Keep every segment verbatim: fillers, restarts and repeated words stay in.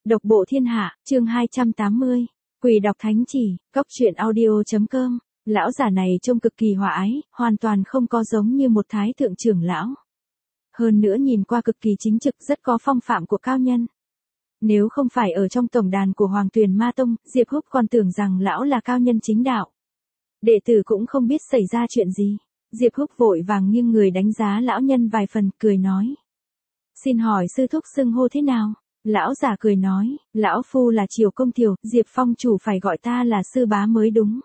Độc bộ thiên hạ, chương hai trăm tám mươi. Quỷ đọc thánh chỉ, cốc truyện audio chấm com. Lão giả này trông cực kỳ hòa ái, hoàn toàn không có giống như một thái thượng trưởng lão. Hơn nữa nhìn qua cực kỳ chính trực, rất có phong phạm của cao nhân. Nếu không phải ở trong tổng đàn của Hoàng Tuyền Ma Tông, Diệp Húc còn tưởng rằng lão là cao nhân chính đạo. Đệ tử cũng không biết xảy ra chuyện gì. Diệp Húc vội vàng nghiêng người đánh giá lão nhân vài phần, cười nói. Xin hỏi sư thúc xưng hô thế nào? Lão giả cười nói, lão phu là Triều Công Thiều, Diệp Phong chủ phải gọi ta là sư bá mới đúng.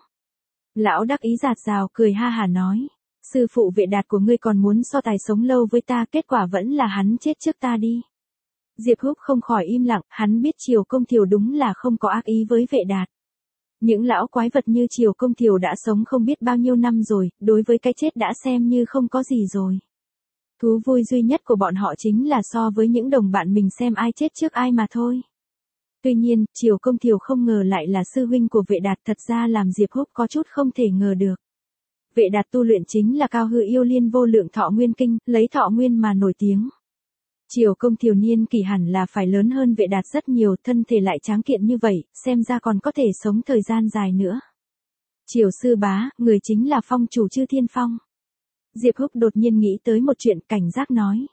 Lão đắc ý giạt rào cười ha hà nói, sư phụ Vệ Đạt của ngươi còn muốn so tài sống lâu với ta, kết quả vẫn là hắn chết trước ta đi. Diệp Húc không khỏi im lặng, hắn biết Triều Công Thiều đúng là không có ác ý với Vệ Đạt. Những lão quái vật như Triều Công Thiều đã sống không biết bao nhiêu năm rồi, đối với cái chết đã xem như không có gì rồi. Thú vui duy nhất của bọn họ chính là so với những đồng bạn mình xem ai chết trước ai mà thôi. Tuy nhiên, Triều Công Thiều không ngờ lại là sư huynh của Vệ Đạt, thật ra làm Diệp Húc có chút không thể ngờ được. Vệ Đạt tu luyện chính là Cao Hư Yêu Liên Vô Lượng Thọ Nguyên Kinh, lấy thọ nguyên mà nổi tiếng. Triều Công Thiều niên kỳ hẳn là phải lớn hơn Vệ Đạt rất nhiều, thân thể lại tráng kiện như vậy, xem ra còn có thể sống thời gian dài nữa. Triều sư bá, người chính là phong chủ Chư Thiên Phong. Diệp Húc đột nhiên nghĩ tới một chuyện, cảnh giác nói.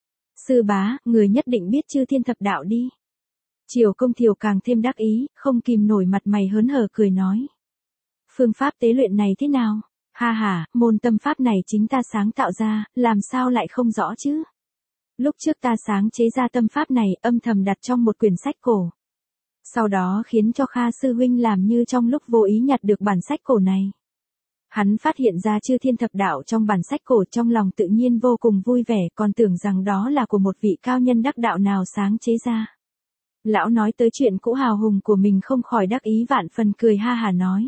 Sư bá, người nhất định biết Chư Thiên Thập Đạo đi. Triều Công Thiều càng thêm đắc ý, không kìm nổi mặt mày hớn hở cười nói. Phương pháp tế luyện này thế nào? Ha ha, môn tâm pháp này chính ta sáng tạo ra, làm sao lại không rõ chứ? Lúc trước ta sáng chế ra tâm pháp này, âm thầm đặt trong một quyển sách cổ. Sau đó khiến cho Kha sư huynh làm như trong lúc vô ý nhặt được bản sách cổ này. Hắn phát hiện ra Chư Thiên Thập Đạo trong bản sách cổ, trong lòng tự nhiên vô cùng vui vẻ, còn tưởng rằng đó là của một vị cao nhân đắc đạo nào sáng chế ra. Lão nói tới chuyện cũ hào hùng của mình không khỏi đắc ý vạn phần, cười ha hà nói.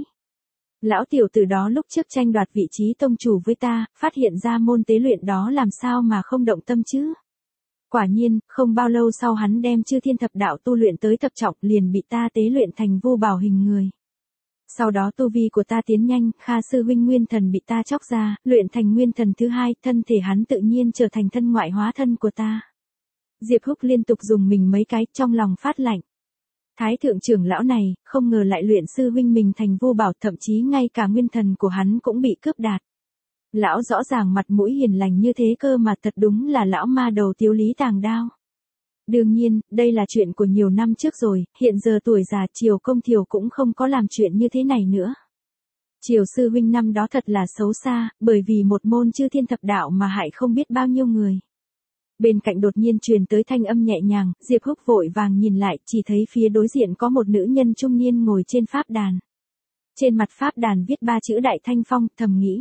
Lão tiểu tử đó lúc trước tranh đoạt vị trí tông chủ với ta, phát hiện ra môn tế luyện đó làm sao mà không động tâm chứ. Quả nhiên, không bao lâu sau hắn đem Chư Thiên Thập Đạo tu luyện tới thập trọng, liền bị ta tế luyện thành vô bảo hình người. Sau đó tu vi của ta tiến nhanh, Kha sư huynh nguyên thần bị ta chóc ra, luyện thành nguyên thần thứ hai, thân thể hắn tự nhiên trở thành thân ngoại hóa thân của ta. Diệp Húc liên tục dùng mình mấy cái, trong lòng phát lạnh. Thái thượng trưởng lão này, không ngờ lại luyện sư huynh mình thành vô bảo, thậm chí ngay cả nguyên thần của hắn cũng bị cướp đạt. Lão rõ ràng mặt mũi hiền lành như thế cơ mà, thật đúng là lão ma đầu Tiếu Lý tàng đao. Đương nhiên, đây là chuyện của nhiều năm trước rồi, hiện giờ tuổi già Triều Công Thiều cũng không có làm chuyện như thế này nữa. Triều sư huynh năm đó thật là xấu xa, bởi vì một môn Chư Thiên Thập Đạo mà hại không biết bao nhiêu người. Bên cạnh đột nhiên truyền tới thanh âm nhẹ nhàng, Diệp Húc vội vàng nhìn lại, chỉ thấy phía đối diện có một nữ nhân trung niên ngồi trên pháp đàn. Trên mặt pháp đàn viết ba chữ Đại Thanh Phong, thầm nghĩ.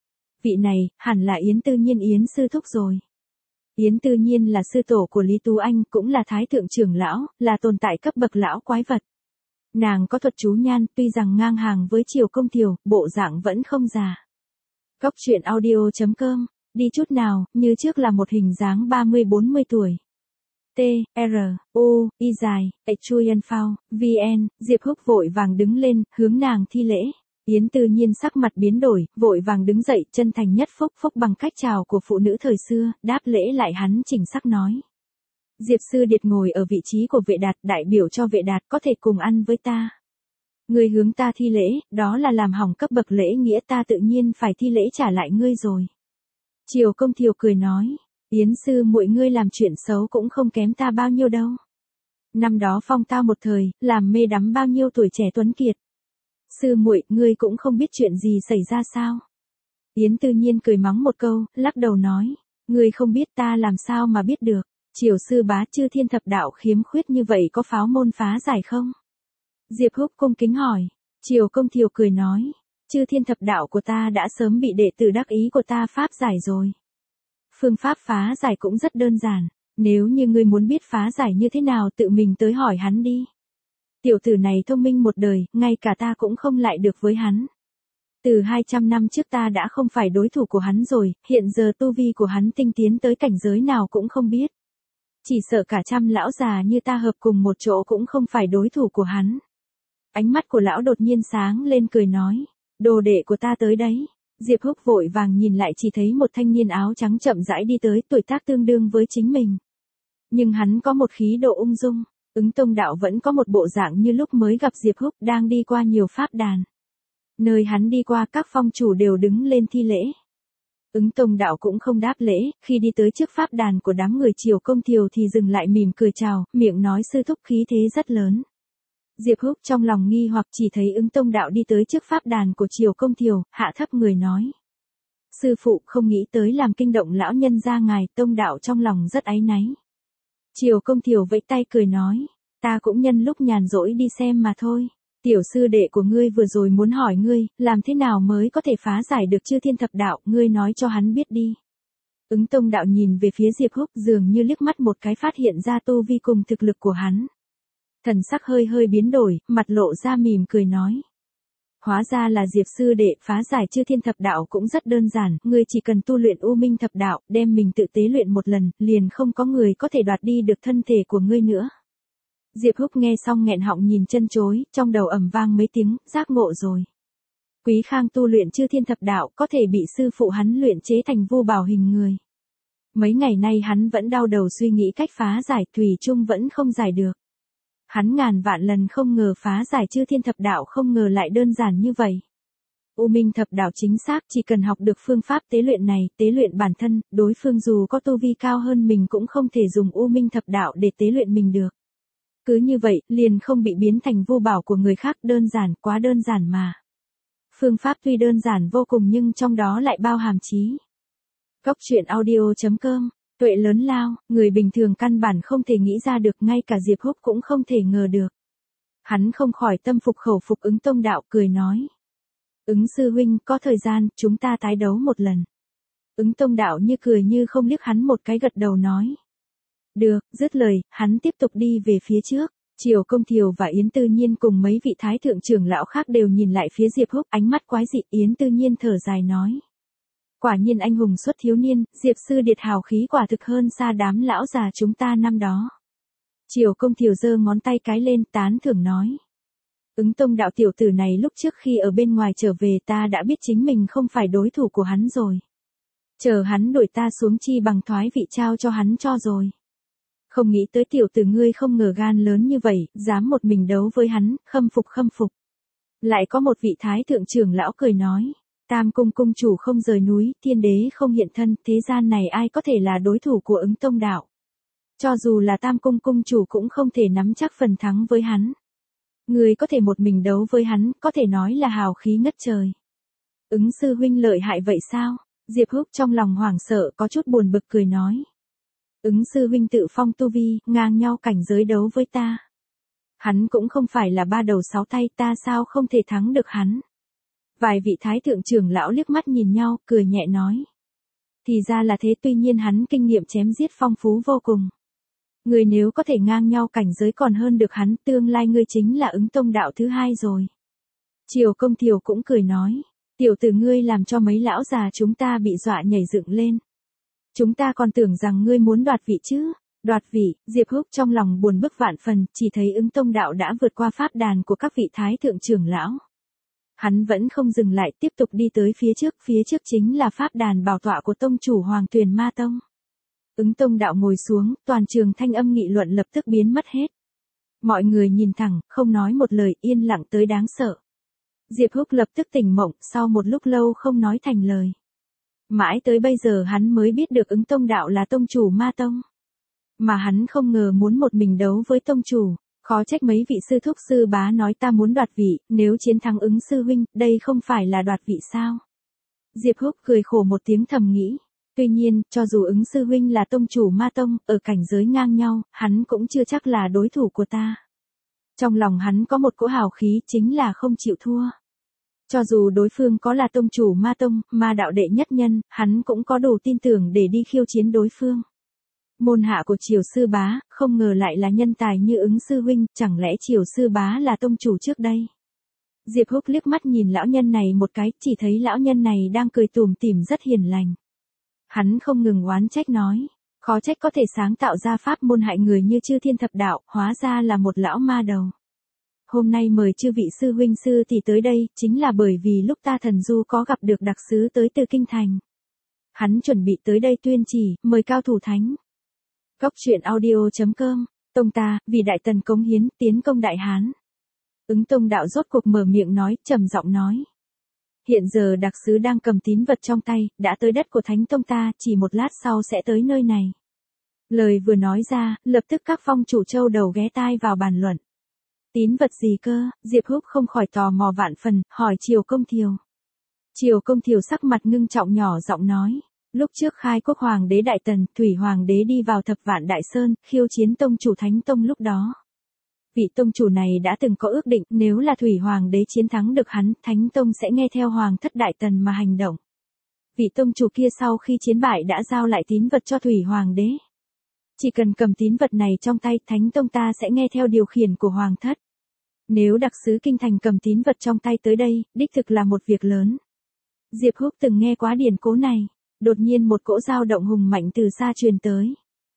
Vị này, hẳn là Yến Tư Nhiên Yến sư thúc rồi. Yến Tư Nhiên là sư tổ của Lý Tú Anh, cũng là thái thượng trưởng lão, là tồn tại cấp bậc lão quái vật. Nàng có thuật chú nhan, tuy rằng ngang hàng với Triều Công Thiều, bộ dạng vẫn không già. Cốc truyện audio chấm com, đi chút nào, như trước là một hình dáng ba mươi bốn mươi tuổi. T, R, U, Y dài, H Chuyen Phao, V N, Diệp Húc vội vàng đứng lên, hướng nàng thi lễ. Yến Tư Nhiên sắc mặt biến đổi, vội vàng đứng dậy, chân thành nhất phúc phúc bằng cách chào của phụ nữ thời xưa, đáp lễ lại hắn chỉnh sắc nói. Diệp sư điệt ngồi ở vị trí của Vệ Đạt, đại biểu cho Vệ Đạt có thể cùng ăn với ta. Ngươi hướng ta thi lễ, đó là làm hỏng cấp bậc lễ nghĩa, ta tự nhiên phải thi lễ trả lại ngươi rồi. Triều Công Thiều cười nói, Yến sư muội ngươi làm chuyện xấu cũng không kém ta bao nhiêu đâu. Năm đó phong tao một thời, làm mê đắm bao nhiêu tuổi trẻ tuấn kiệt. Sư muội, ngươi cũng không biết chuyện gì xảy ra sao? Yến Tư Nhiên cười mắng một câu, lắc đầu nói, ngươi không biết ta làm sao mà biết được, Triều sư bá Chư Thiên Thập Đạo khiếm khuyết như vậy có pháo môn phá giải không? Diệp Húc cung kính hỏi, Triều Công Thiều cười nói, Chư Thiên Thập Đạo của ta đã sớm bị đệ tử đắc ý của ta pháp giải rồi. Phương pháp phá giải cũng rất đơn giản, nếu như ngươi muốn biết phá giải như thế nào tự mình tới hỏi hắn đi. Tiểu tử này thông minh một đời, ngay cả ta cũng không lại được với hắn. Từ hai trăm năm trước ta đã không phải đối thủ của hắn rồi, hiện giờ tu vi của hắn tinh tiến tới cảnh giới nào cũng không biết. Chỉ sợ cả trăm lão già như ta hợp cùng một chỗ cũng không phải đối thủ của hắn. Ánh mắt của lão đột nhiên sáng lên cười nói, đồ đệ của ta tới đấy. Diệp Húc vội vàng nhìn lại, chỉ thấy một thanh niên áo trắng chậm rãi đi tới, tuổi tác tương đương với chính mình. Nhưng hắn có một khí độ ung dung. Ứng Tông Đạo vẫn có một bộ dạng như lúc mới gặp Diệp Húc, đang đi qua nhiều pháp đàn. Nơi hắn đi qua các phong chủ đều đứng lên thi lễ. Ứng Tông Đạo cũng không đáp lễ, khi đi tới trước pháp đàn của đám người Triều Công Thiều thì dừng lại mỉm cười chào, miệng nói sư thúc khí thế rất lớn. Diệp Húc trong lòng nghi hoặc chỉ thấy Ứng Tông Đạo đi tới trước pháp đàn của Triều Công Thiều, hạ thấp người nói. Sư phụ không nghĩ tới làm kinh động lão nhân gia ngài. Tông Đạo trong lòng rất áy náy. Triều Công Thiều vẫy tay cười nói, ta cũng nhân lúc nhàn rỗi đi xem mà thôi. Tiểu sư đệ của ngươi vừa rồi muốn hỏi ngươi, làm thế nào mới có thể phá giải được Chư Thiên Thập Đạo, ngươi nói cho hắn biết đi. Ứng Tông Đạo nhìn về phía Diệp Húc, dường như liếc mắt một cái phát hiện ra tu vi cùng thực lực của hắn. Thần sắc hơi hơi biến đổi, mặt lộ ra mỉm cười nói. Hóa ra là Diệp sư đệ, phá giải Chư Thiên Thập Đạo cũng rất đơn giản, ngươi chỉ cần tu luyện U Minh Thập Đạo, đem mình tự tế luyện một lần, liền không có người có thể đoạt đi được thân thể của ngươi nữa. Diệp Húc nghe xong nghẹn họng nhìn chân chối, trong đầu ầm vang mấy tiếng, giác ngộ rồi. Quý Khang tu luyện Chư Thiên Thập Đạo có thể bị sư phụ hắn luyện chế thành vô bảo hình người. Mấy ngày nay hắn vẫn đau đầu suy nghĩ cách phá giải, thủy chung vẫn không giải được. Hắn ngàn vạn lần không ngờ phá giải Chư Thiên Thập Đạo không ngờ lại đơn giản như vậy. U Minh Thập Đạo chính xác, chỉ cần học được phương pháp tế luyện này, tế luyện bản thân, đối phương dù có tu vi cao hơn mình cũng không thể dùng U Minh Thập Đạo để tế luyện mình được. Cứ như vậy, liền không bị biến thành vô bảo của người khác, đơn giản, quá đơn giản mà. Phương pháp tuy đơn giản vô cùng nhưng trong đó lại bao hàm trí. Cốc truyện audio chấm com, tuệ lớn lao, người bình thường căn bản không thể nghĩ ra được, ngay cả Diệp Húc cũng không thể ngờ được. Hắn không khỏi tâm phục khẩu phục. Ứng Tông Đạo cười nói. Ứng sư huynh, có thời gian, chúng ta tái đấu một lần. Ứng Tông Đạo như cười như không liếc hắn một cái, gật đầu nói. Được, dứt lời, hắn tiếp tục đi về phía trước. Triều Công Thiều và Yến Tư Nhiên cùng mấy vị thái thượng trưởng lão khác đều nhìn lại phía Diệp Húc, ánh mắt quái dị. Yến Tư Nhiên thở dài nói. Quả nhiên anh hùng xuất thiếu niên, Diệp sư điệt hào khí quả thực hơn xa đám lão già chúng ta năm đó. Triều Công Thiều giơ ngón tay cái lên, tán thưởng nói. Ứng Tông Đạo tiểu tử này lúc trước khi ở bên ngoài trở về ta đã biết chính mình không phải đối thủ của hắn rồi. Chờ hắn đuổi ta xuống chi bằng thoái vị trao cho hắn cho rồi. Không nghĩ tới tiểu tử ngươi không ngờ gan lớn như vậy, dám một mình đấu với hắn, khâm phục khâm phục. Lại có một vị thái thượng trưởng lão cười nói. Tam cung cung chủ không rời núi, thiên đế không hiện thân, thế gian này ai có thể là đối thủ của Ứng Tông Đạo. Cho dù là Tam cung cung chủ cũng không thể nắm chắc phần thắng với hắn. Người có thể một mình đấu với hắn, có thể nói là hào khí ngất trời. Ứng sư huynh lợi hại vậy sao? Diệp Húc trong lòng hoảng sợ, có chút buồn bực cười nói. Ứng sư huynh tự phong tu vi, ngang nhau cảnh giới đấu với ta. Hắn cũng không phải là ba đầu sáu tay, ta sao không thể thắng được hắn. Vài vị thái thượng trưởng lão liếc mắt nhìn nhau, cười nhẹ nói. Thì ra là thế, tuy nhiên hắn kinh nghiệm chém giết phong phú vô cùng. Người nếu có thể ngang nhau cảnh giới còn hơn được hắn, tương lai ngươi chính là Ứng Tông Đạo thứ hai rồi. Triều Công Thiều cũng cười nói. Tiểu tử ngươi làm cho mấy lão già chúng ta bị dọa nhảy dựng lên. Chúng ta còn tưởng rằng ngươi muốn đoạt vị chứ. Đoạt vị, Diệp Húc trong lòng buồn bực vạn phần, chỉ thấy Ứng Tông Đạo đã vượt qua pháp đàn của các vị thái thượng trưởng lão. Hắn vẫn không dừng lại, tiếp tục đi tới phía trước, phía trước chính là pháp đàn bảo tọa của tông chủ Hoàng Tuyền Ma Tông. Ứng Tông Đạo ngồi xuống, toàn trường thanh âm nghị luận lập tức biến mất hết. Mọi người nhìn thẳng, không nói một lời, yên lặng tới đáng sợ. Diệp Húc lập tức tỉnh mộng, sau một lúc lâu không nói thành lời. Mãi tới bây giờ hắn mới biết được Ứng Tông Đạo là tông chủ Ma Tông. Mà hắn không ngờ muốn một mình đấu với tông chủ. Khó trách mấy vị sư thúc sư bá nói ta muốn đoạt vị, nếu chiến thắng Ứng sư huynh, đây không phải là đoạt vị sao? Diệp Húc cười khổ một tiếng thầm nghĩ. Tuy nhiên, cho dù Ứng sư huynh là tông chủ Ma Tông, ở cảnh giới ngang nhau, hắn cũng chưa chắc là đối thủ của ta. Trong lòng hắn có một cỗ hào khí, chính là không chịu thua. Cho dù đối phương có là tông chủ Ma Tông, Ma đạo đệ nhất nhân, hắn cũng có đủ tin tưởng để đi khiêu chiến đối phương. Môn hạ của Triều sư bá, không ngờ lại là nhân tài như Ứng sư huynh, chẳng lẽ Triều sư bá là tông chủ trước đây? Diệp Húc liếc mắt nhìn lão nhân này một cái, chỉ thấy lão nhân này đang cười tủm tỉm rất hiền lành. Hắn không ngừng oán trách nói, khó trách có thể sáng tạo ra pháp môn hại người như Chư Thiên Thập Đạo, hóa ra là một lão ma đầu. Hôm nay mời chư vị sư huynh sư tỷ tới đây, chính là bởi vì lúc ta thần du có gặp được đặc sứ tới từ kinh thành. Hắn chuẩn bị tới đây tuyên chỉ, mời cao thủ thánh. Cốc truyện audio chấm com Tông ta, vì đại tần cống hiến, tiến công đại hán. Ứng Tông đạo rốt cuộc mở miệng nói, trầm giọng nói. Hiện giờ đặc sứ đang cầm tín vật trong tay, đã tới đất của Thánh Tông ta, chỉ một lát sau sẽ tới nơi này. Lời vừa nói ra, lập tức các phong chủ châu đầu ghé tai vào bàn luận. Tín vật gì cơ? Diệp Húc không khỏi tò mò vạn phần, hỏi Triều Công Thiều. Triều Công Thiều sắc mặt ngưng trọng nhỏ giọng nói. Lúc trước khai quốc hoàng đế Đại Tần, Thủy hoàng đế đi vào Thập Vạn Đại Sơn, khiêu chiến tông chủ Thánh Tông lúc đó. Vị tông chủ này đã từng có ước định, nếu là Thủy hoàng đế chiến thắng được hắn, Thánh Tông sẽ nghe theo hoàng thất Đại Tần mà hành động. Vị tông chủ kia sau khi chiến bại đã giao lại tín vật cho Thủy hoàng đế. Chỉ cần cầm tín vật này trong tay, Thánh Tông ta sẽ nghe theo điều khiển của hoàng thất. Nếu đặc sứ kinh thành cầm tín vật trong tay tới đây, đích thực là một việc lớn. Diệp Húc từng nghe quá điển cố này, đột nhiên một cỗ dao động hùng mạnh từ xa truyền tới.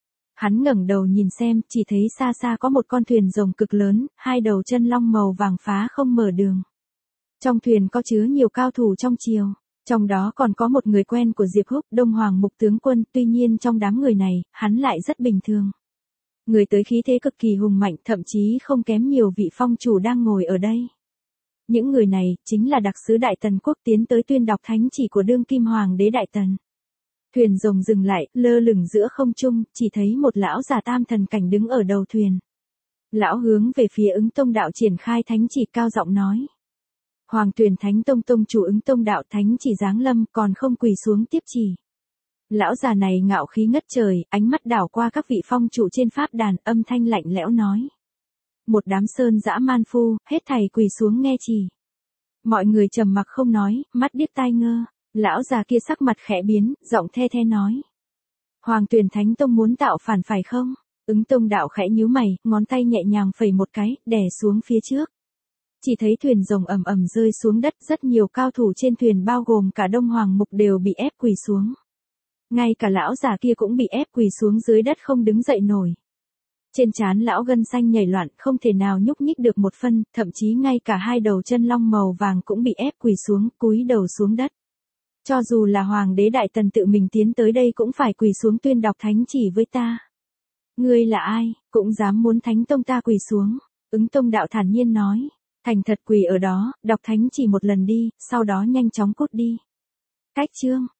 Hắn ngẩng đầu nhìn xem, chỉ thấy xa xa có một con thuyền rồng cực lớn, hai đầu chân long màu vàng phá không mở đường. Trong thuyền có chứa nhiều cao thủ trong triều, trong đó còn có một người quen của Diệp Húc, Đông Hoàng Mục tướng quân, tuy nhiên trong đám người này, hắn lại rất bình thường. Người tới khí thế cực kỳ hùng mạnh, thậm chí không kém nhiều vị phong chủ đang ngồi ở đây. Những người này, chính là đặc sứ Đại Tần quốc tiến tới tuyên đọc thánh chỉ của đương kim hoàng đế Đại Tần. Thuyền rồng dừng lại, lơ lửng giữa không trung, chỉ thấy một lão già tam thần cảnh đứng ở đầu thuyền. Lão hướng về phía Ứng Tông đạo triển khai thánh chỉ, cao giọng nói. Hoàng tuyển Thánh Tông tông chủ Ứng Tông đạo, thánh chỉ giáng lâm, còn không quỳ xuống tiếp chỉ. Lão già này ngạo khí ngất trời, ánh mắt đảo qua các vị phong chủ trên pháp đàn, âm thanh lạnh lẽo nói. Một đám sơn dã man phu, hết thảy quỳ xuống nghe chỉ. Mọi người trầm mặc không nói, mắt điếc tai ngơ. Lão già kia sắc mặt khẽ biến, giọng the the nói. Hoàng tuyển Thánh Tông muốn tạo phản phải không? Ứng Tông đạo khẽ nhíu mày, ngón tay nhẹ nhàng phẩy một cái, đè xuống phía trước. Chỉ thấy thuyền rồng ầm ầm rơi xuống đất, rất nhiều cao thủ trên thuyền bao gồm cả Đông Hoàng Mục đều bị ép quỳ xuống. Ngay cả lão già kia cũng bị ép quỳ xuống dưới đất không đứng dậy nổi. Trên trán lão gân xanh nhảy loạn, không thể nào nhúc nhích được một phân, thậm chí ngay cả hai đầu chân long màu vàng cũng bị ép quỳ xuống, cúi đầu xuống đất. Cho dù là hoàng đế Đại Tần tự mình tiến tới đây cũng phải quỳ xuống tuyên đọc thánh chỉ với ta. Ngươi là ai, cũng dám muốn Thánh Tông ta quỳ xuống? Ứng Tông đạo thản nhiên nói. Thành thật quỳ ở đó, đọc thánh chỉ một lần đi, sau đó nhanh chóng cút đi. Cách chương.